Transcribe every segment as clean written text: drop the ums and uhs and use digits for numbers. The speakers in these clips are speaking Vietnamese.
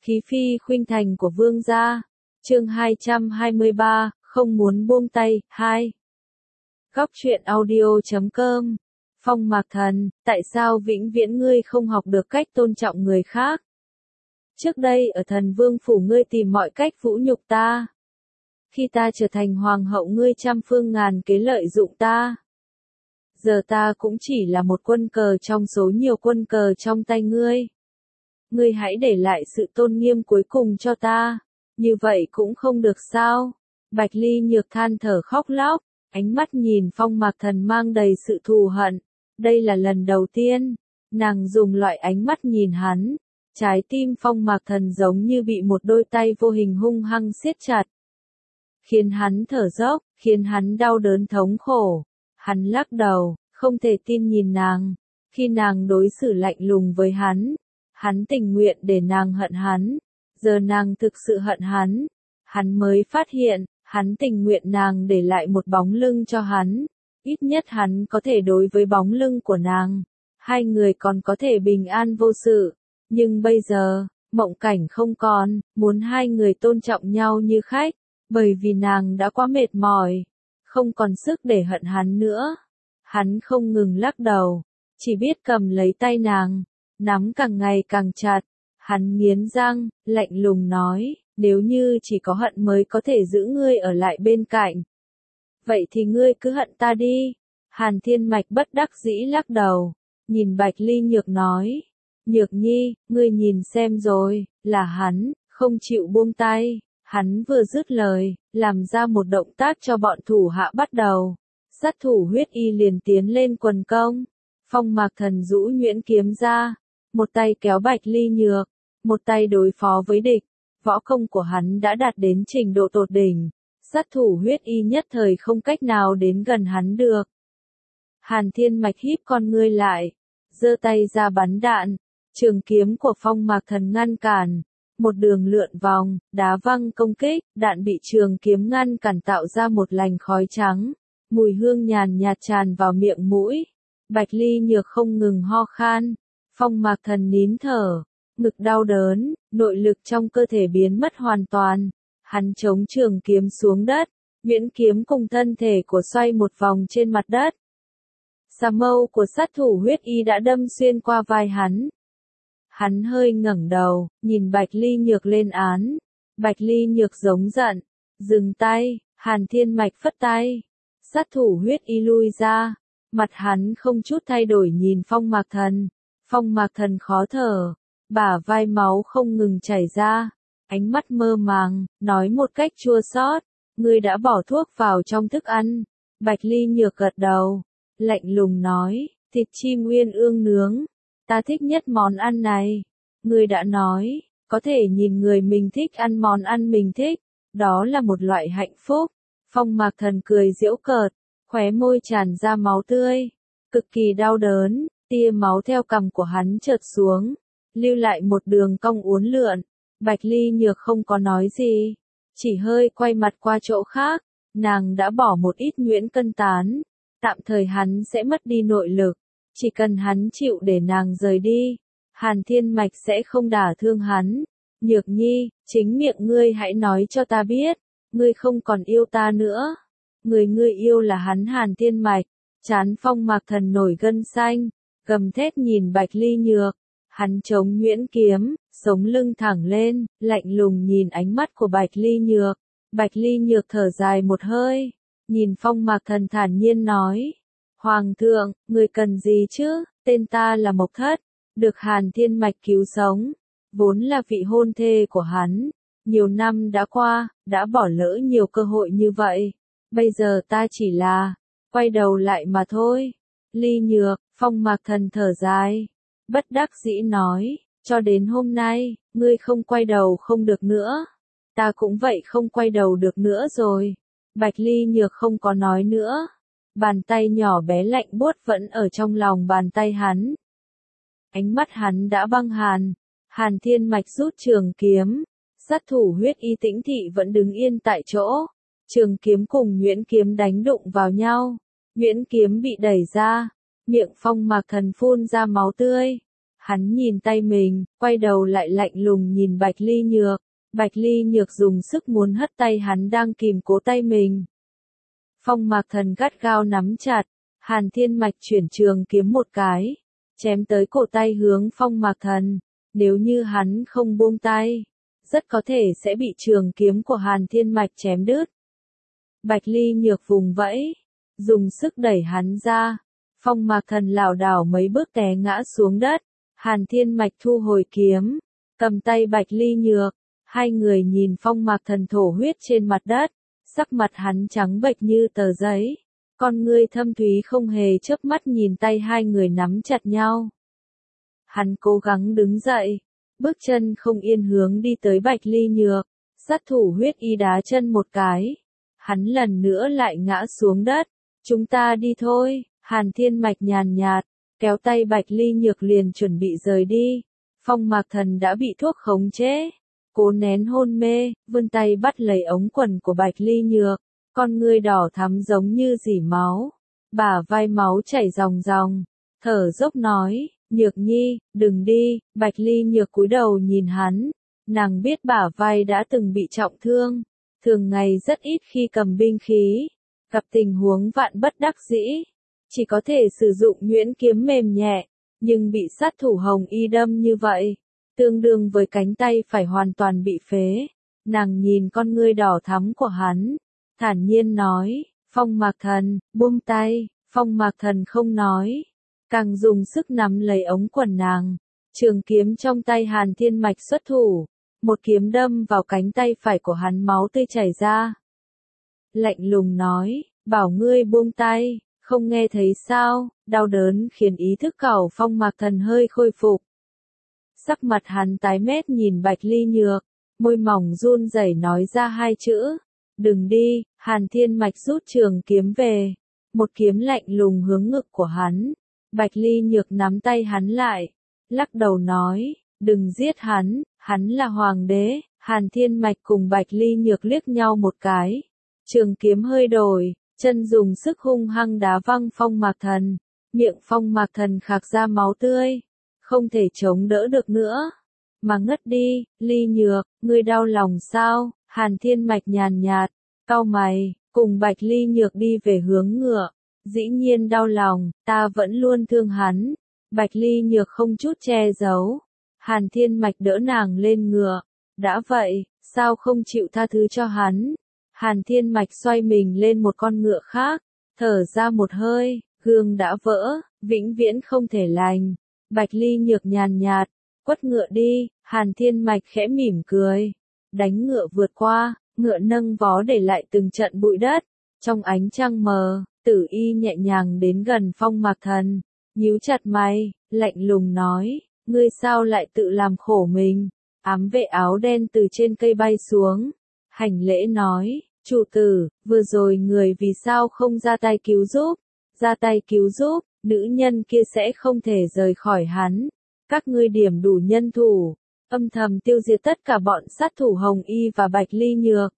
Khí phi khuynh thành của vương gia. Chương 223, không muốn buông tay. 2. Góc truyện audio.com. Phong Mạc Thần, tại sao vĩnh viễn ngươi không học được cách tôn trọng người khác? Trước đây ở Thần Vương phủ ngươi tìm mọi cách vũ nhục ta. Khi ta trở thành hoàng hậu ngươi trăm phương ngàn kế lợi dụng ta. Giờ ta cũng chỉ là một quân cờ trong số nhiều quân cờ trong tay ngươi. Ngươi hãy để lại sự tôn nghiêm cuối cùng cho ta. Như vậy cũng không được sao? Bạch Ly Nhược than thở khóc lóc, ánh mắt nhìn Phong Mạc Thần mang đầy sự thù hận. Đây là lần đầu tiên, nàng dùng loại ánh mắt nhìn hắn. Trái tim Phong Mạc Thần giống như bị một đôi tay vô hình hung hăng siết chặt. Khiến hắn thở dốc, khiến hắn đau đớn thống khổ. Hắn lắc đầu, không thể tin nhìn nàng. Khi nàng đối xử lạnh lùng với hắn, hắn tình nguyện để nàng hận hắn. Giờ nàng thực sự hận hắn. Hắn mới phát hiện, hắn tình nguyện nàng để lại một bóng lưng cho hắn. Ít nhất hắn có thể đối với bóng lưng của nàng. Hai người còn có thể bình an vô sự. Nhưng bây giờ, mộng cảnh không còn, muốn hai người tôn trọng nhau như khách. Bởi vì nàng đã quá mệt mỏi. Không còn sức để hận hắn nữa. Hắn không ngừng lắc đầu. Chỉ biết cầm lấy tay nàng. Nắm càng ngày càng chặt. Hắn nghiến răng, lạnh lùng nói, nếu như chỉ có hận mới có thể giữ ngươi ở lại bên cạnh. Vậy thì ngươi cứ hận ta đi. Hàn Thiên Mạch bất đắc dĩ lắc đầu. Nhìn Bạch Ly Nhược nói. Nhược nhi, ngươi nhìn xem rồi, là hắn, không chịu buông tay. Hắn vừa dứt lời, làm ra một động tác cho bọn thủ hạ bắt đầu. Sát thủ huyết y liền tiến lên quần công. Phong Mạc Thần rũ nhuyễn kiếm ra. Một tay kéo Bạch Ly Nhược. Một tay đối phó với địch. Võ công của hắn đã đạt đến trình độ tột đỉnh. Sát thủ huyết y nhất thời không cách nào đến gần hắn được. Hàn Thiên Mạch híp con ngươi lại. Giơ tay ra bắn đạn. Trường kiếm của Phong Mạc Thần ngăn cản. Một đường lượn vòng, đá văng công kích, đạn bị trường kiếm ngăn cản tạo ra một làn khói trắng. Mùi hương nhàn nhạt tràn vào miệng mũi. Bạch Ly Nhược không ngừng ho khan. Phong Mạc Thần nín thở. Ngực đau đớn, nội lực trong cơ thể biến mất hoàn toàn. Hắn chống trường kiếm xuống đất. Nhuyễn kiếm cùng thân thể của xoay một vòng trên mặt đất. Xà mâu của sát thủ huyết y đã đâm xuyên qua vai hắn. Hắn hơi ngẩng đầu, nhìn Bạch Ly Nhược lên án. Bạch Ly Nhược giống giận. Dừng tay, Hàn Thiên Mạch phất tay. Sát thủ huyết y lui ra. Mặt hắn không chút thay đổi nhìn Phong Mạc Thần. Phong Mạc Thần khó thở. Bả vai máu không ngừng chảy ra. Ánh mắt mơ màng, nói một cách chua xót. Ngươi đã bỏ thuốc vào trong thức ăn. Bạch Ly Nhược gật đầu. Lạnh lùng nói, thịt chim uyên ương nướng. Ta thích nhất món ăn này. Ngươi đã nói, có thể nhìn người mình thích ăn món ăn mình thích. Đó là một loại hạnh phúc. Phong Mạc Thần cười giễu cợt. Khóe môi tràn ra máu tươi. Cực kỳ đau đớn. Tia máu theo cằm của hắn trượt xuống. Lưu lại một đường cong uốn lượn. Bạch Ly Nhược không có nói gì. Chỉ hơi quay mặt qua chỗ khác. Nàng đã bỏ một ít nhuyễn cân tán. Tạm thời hắn sẽ mất đi nội lực. Chỉ cần hắn chịu để nàng rời đi. Hàn Thiên Mạch sẽ không đả thương hắn. Nhược nhi, chính miệng ngươi hãy nói cho ta biết. Ngươi không còn yêu ta nữa. Người ngươi yêu là hắn Hàn Thiên Mạch. Trán Phong Mạc Thần nổi gân xanh. Gầm thét nhìn Bạch Ly Nhược. Hắn chống nhuyễn kiếm, sống lưng thẳng lên, lạnh lùng nhìn ánh mắt của Bạch Ly Nhược. Bạch Ly Nhược thở dài một hơi, nhìn Phong Mạc Thần thản nhiên nói. Hoàng thượng, người cần gì chứ, tên ta là Mộc Thất, được Hàn Thiên Mạch cứu sống, vốn là vị hôn thê của hắn. Nhiều năm đã qua, đã bỏ lỡ nhiều cơ hội như vậy. Bây giờ ta chỉ là, quay đầu lại mà thôi. Ly Nhược, Phong Mạc Thần thở dài. Bất đắc dĩ nói, cho đến hôm nay, ngươi không quay đầu không được nữa. Ta cũng vậy không quay đầu được nữa rồi. Bạch Ly Nhược không có nói nữa. Bàn tay nhỏ bé lạnh buốt vẫn ở trong lòng bàn tay hắn. Ánh mắt hắn đã băng hàn. Hàn Thiên Mạch rút trường kiếm. Sát thủ huyết y Tĩnh Thị vẫn đứng yên tại chỗ. Trường kiếm cùng nhuyễn kiếm đánh đụng vào nhau. Nhuyễn kiếm bị đẩy ra. Miệng Phong Mạc Thần phun ra máu tươi. Hắn nhìn tay mình, quay đầu lại lạnh lùng nhìn Bạch Ly Nhược. Bạch Ly Nhược dùng sức muốn hất tay hắn đang kìm cố tay mình. Phong Mạc Thần gắt gao nắm chặt, Hàn Thiên Mạch chuyển trường kiếm một cái, chém tới cổ tay hướng Phong Mạc Thần. Nếu như hắn không buông tay, rất có thể sẽ bị trường kiếm của Hàn Thiên Mạch chém đứt. Bạch Ly Nhược vùng vẫy, dùng sức đẩy hắn ra. Phong Mạc Thần lảo đảo mấy bước té ngã xuống đất. Hàn Thiên Mạch thu hồi kiếm, cầm tay Bạch Ly Nhược. Hai người nhìn Phong Mạc Thần thổ huyết trên mặt đất, sắc mặt hắn trắng bệch như tờ giấy. Con ngươi thâm thúy không hề chớp mắt nhìn tay hai người nắm chặt nhau. Hắn cố gắng đứng dậy, bước chân không yên hướng đi tới Bạch Ly Nhược, sát thủ huyết y đá chân một cái. Hắn lần nữa lại ngã xuống đất. Chúng ta đi thôi, Hàn Thiên Mạch nhàn nhạt, kéo tay Bạch Ly Nhược liền chuẩn bị rời đi. Phong Mạc Thần đã bị thuốc khống chế, cố nén hôn mê, vươn tay bắt lấy ống quần của Bạch Ly Nhược, con ngươi đỏ thắm giống như dỉ máu, bả vai máu chảy ròng ròng, thở dốc nói, Nhược Nhi, đừng đi. Bạch Ly Nhược cúi đầu nhìn hắn, nàng biết bả vai đã từng bị trọng thương, thường ngày rất ít khi cầm binh khí, gặp tình huống vạn bất đắc dĩ, chỉ có thể sử dụng nhuyễn kiếm mềm nhẹ, nhưng bị sát thủ hồng y đâm như vậy, tương đương với cánh tay phải hoàn toàn bị phế. Nàng nhìn con ngươi đỏ thắm của hắn, thản nhiên nói, Phong Mạc Thần, buông tay. Phong Mạc Thần không nói, càng dùng sức nắm lấy ống quần nàng. Trường kiếm trong tay Hàn Thiên Mạch xuất thủ, một kiếm đâm vào cánh tay phải của hắn, máu tươi chảy ra. Lạnh lùng nói, bảo ngươi buông tay, không nghe thấy sao? Đau đớn khiến ý thức của Phong Mạc Thần hơi khôi phục. Sắc mặt hắn tái mét nhìn Bạch Ly Nhược, môi mỏng run rẩy nói ra hai chữ, đừng đi. Hàn Thiên Mạch rút trường kiếm về, một kiếm lạnh lùng hướng ngực của hắn. Bạch Ly Nhược nắm tay hắn lại, lắc đầu nói, đừng giết hắn, hắn là hoàng đế. Hàn Thiên Mạch cùng Bạch Ly Nhược liếc nhau một cái, trường kiếm hơi đổi, chân dùng sức hung hăng đá văng Phong Mạc Thần, miệng Phong Mạc Thần khạc ra máu tươi, không thể chống đỡ được nữa, mà ngất đi. Ly Nhược, ngươi đau lòng sao? Hàn Thiên Mạch nhàn nhạt, cau mày, cùng Bạch Ly Nhược đi về hướng ngựa. Dĩ nhiên đau lòng, ta vẫn luôn thương hắn. Bạch Ly Nhược không chút che giấu. Hàn Thiên Mạch đỡ nàng lên ngựa. Đã vậy, sao không chịu tha thứ cho hắn? Hàn Thiên Mạch xoay mình lên một con ngựa khác, thở ra một hơi, gương đã vỡ, vĩnh viễn không thể lành. Bạch Ly Nhược nhàn nhạt, quất ngựa đi. Hàn Thiên Mạch khẽ mỉm cười, đánh ngựa vượt qua, ngựa nâng vó để lại từng trận bụi đất. Trong ánh trăng mờ, Tử Y nhẹ nhàng đến gần Phong Mạc Thần, nhíu chặt mày, lạnh lùng nói, ngươi sao lại tự làm khổ mình? Ám vệ áo đen từ trên cây bay xuống, hành lễ nói, chủ tử, vừa rồi người vì sao không ra tay cứu giúp? Ra tay cứu giúp, nữ nhân kia sẽ không thể rời khỏi hắn. Các ngươi điểm đủ nhân thủ, âm thầm tiêu diệt tất cả bọn sát thủ Hồng Y và Bạch Ly Nhược.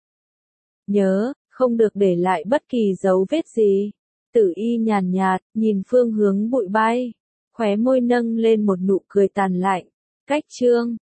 Nhớ, không được để lại bất kỳ dấu vết gì. Tử Y nhàn nhạt, nhìn phương hướng bụi bay, khóe môi nâng lên một nụ cười tàn lạnh. Cách chương